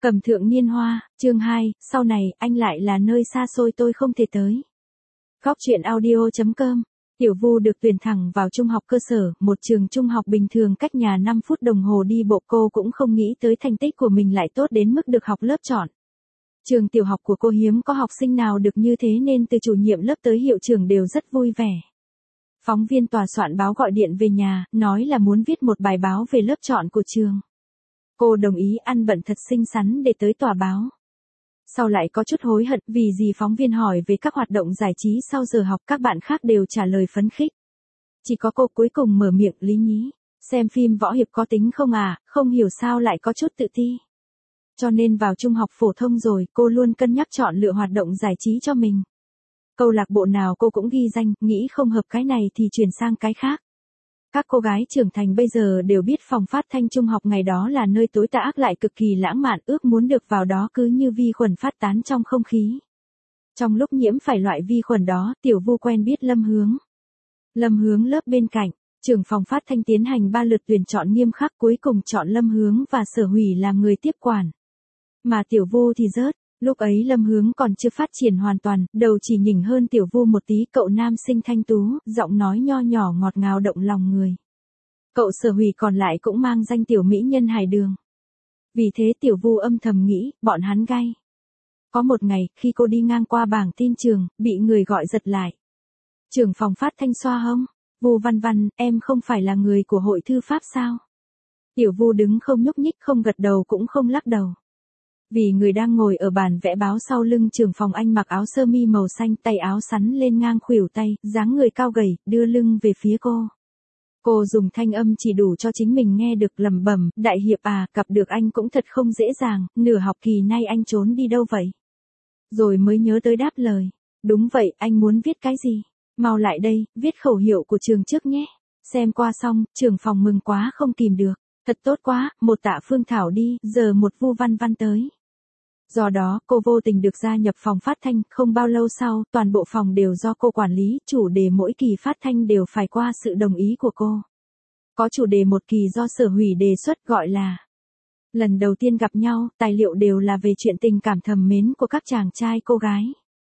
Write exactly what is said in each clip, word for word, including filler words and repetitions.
Cầm thượng niên hoa, chương hai, sau này, anh lại là nơi xa xôi tôi không thể tới. Góc truyện audio chấm com. Tiểu Vu được tuyển thẳng vào trung học cơ sở, một trường trung học bình thường cách nhà năm phút đồng hồ đi bộ. Cô cũng không nghĩ tới thành tích của mình lại tốt đến mức được học lớp chọn. Trường tiểu học của cô hiếm có học sinh nào được như thế nên từ chủ nhiệm lớp tới hiệu trưởng đều rất vui vẻ. Phóng viên tòa soạn báo gọi điện về nhà, nói là muốn viết một bài báo về lớp chọn của trường. Cô đồng ý ăn bận thật xinh xắn để tới tòa báo. Sau lại có chút hối hận vì gì phóng viên hỏi về các hoạt động giải trí sau giờ học, các bạn khác đều trả lời phấn khích. Chỉ có cô cuối cùng mở miệng lý nhí. Xem phim võ hiệp có tính không à, không hiểu sao lại có chút tự ti. Cho nên vào trung học phổ thông rồi, cô luôn cân nhắc chọn lựa hoạt động giải trí cho mình. Câu lạc bộ nào cô cũng ghi danh, nghĩ không hợp cái này thì chuyển sang cái khác. Các cô gái trưởng thành bây giờ đều biết phòng phát thanh trung học ngày đó là nơi tối tà ác lại cực kỳ lãng mạn, ước muốn được vào đó cứ như vi khuẩn phát tán trong không khí. Trong lúc nhiễm phải loại vi khuẩn đó, Tiểu Vu quen biết Lâm Hướng. Lâm Hướng lớp bên cạnh, trưởng phòng phát thanh tiến hành ba lượt tuyển chọn nghiêm khắc, cuối cùng chọn Lâm Hướng và Sở Hủy làm người tiếp quản. Mà Tiểu Vu thì rớt. Lúc ấy Lâm Hướng còn chưa phát triển hoàn toàn, đầu chỉ nhỉnh hơn Tiểu Vu một tí, cậu nam sinh thanh tú, giọng nói nho nhỏ ngọt ngào động lòng người. Cậu Sở Hủy còn lại cũng mang danh tiểu mỹ nhân hài đường. Vì thế Tiểu Vu âm thầm nghĩ, bọn hắn gay. Có một ngày, khi cô đi ngang qua bảng tin trường, bị người gọi giật lại. Trưởng phòng phát thanh xoa hông, Vu Văn Văn, em không phải là người của hội thư pháp sao? Tiểu Vu đứng không nhúc nhích, không gật đầu cũng không lắc đầu. Vì người đang ngồi ở bàn vẽ báo sau lưng trưởng phòng, anh mặc áo sơ mi màu xanh, tay áo sắn lên ngang khuỷu tay, dáng người cao gầy, đưa lưng về phía cô. Cô dùng thanh âm chỉ đủ cho chính mình nghe được, lẩm bẩm, đại hiệp à, gặp được anh cũng thật không dễ dàng, nửa học kỳ nay anh trốn đi đâu vậy? Rồi mới nhớ tới đáp lời. Đúng vậy, anh muốn viết cái gì? Mau lại đây, viết khẩu hiệu của trường trước nhé. Xem qua xong, trưởng phòng mừng quá không kìm được. Thật tốt quá, một Tạ Phương Thảo đi, giờ một Vu Văn Văn tới. Do đó, cô vô tình được gia nhập phòng phát thanh, không bao lâu sau, toàn bộ phòng đều do cô quản lý, chủ đề mỗi kỳ phát thanh đều phải qua sự đồng ý của cô. Có chủ đề một kỳ do Sở Hủy đề xuất, gọi là Lần đầu tiên gặp nhau, tài liệu đều là về chuyện tình cảm thầm mến của các chàng trai cô gái.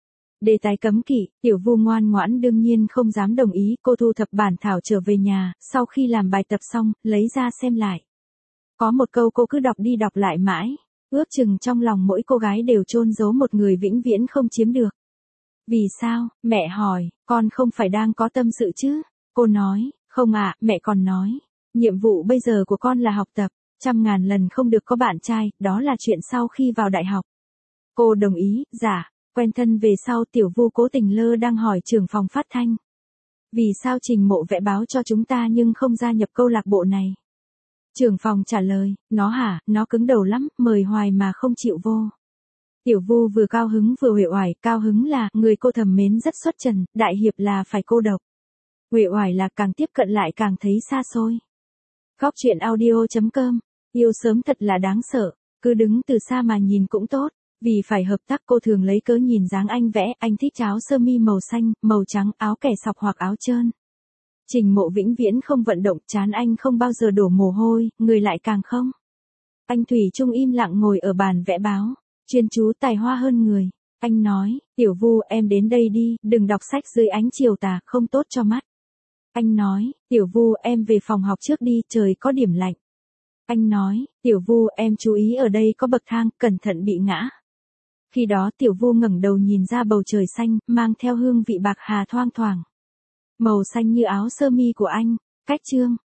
Đề tài cấm kỵ, Tiểu Vu ngoan ngoãn đương nhiên không dám đồng ý, cô thu thập bản thảo trở về nhà, sau khi làm bài tập xong, lấy ra xem lại. Có một câu cô cứ đọc đi đọc lại mãi. Ước chừng trong lòng mỗi cô gái đều chôn giấu một người vĩnh viễn không chiếm được. Vì sao? Mẹ hỏi, con không phải đang có tâm sự chứ? Cô nói, không ạ, mẹ còn nói. Nhiệm vụ bây giờ của con là học tập, trăm ngàn lần không được có bạn trai, đó là chuyện sau khi vào đại học. Cô đồng ý, dạ, quen thân về sau. Tiểu Vu cố tình lơ đang hỏi trưởng phòng phát thanh. Vì sao Trình Mộ vẽ báo cho chúng ta nhưng không gia nhập câu lạc bộ này? Trưởng phòng trả lời, nó hả, nó cứng đầu lắm, mời hoài mà không chịu vô. Tiểu Vu vừa cao hứng vừa uể oải, cao hứng là, người cô thầm mến rất xuất trần, đại hiệp là phải cô độc. Uể oải là càng tiếp cận lại càng thấy xa xôi. Góc truyện audio chấm com, yêu sớm thật là đáng sợ, cứ đứng từ xa mà nhìn cũng tốt, vì phải hợp tác cô thường lấy cớ nhìn dáng anh vẽ, anh thích áo sơ mi màu xanh, màu trắng, áo kẻ sọc hoặc áo trơn. Trình Mộ vĩnh viễn không vận động, chán anh không bao giờ đổ mồ hôi, người lại càng không. Anh thủy chung im lặng ngồi ở bàn vẽ báo, chuyên chú tài hoa hơn người. Anh nói, Tiểu Vu em đến đây đi, đừng đọc sách dưới ánh chiều tà, không tốt cho mắt. Anh nói, Tiểu Vu em về phòng học trước đi, trời có điểm lạnh. Anh nói, Tiểu Vu em chú ý ở đây có bậc thang, cẩn thận bị ngã. Khi đó Tiểu Vu ngẩng đầu nhìn ra bầu trời xanh, mang theo hương vị bạc hà thoang thoảng. Màu xanh như áo sơ mi của anh, cách chương.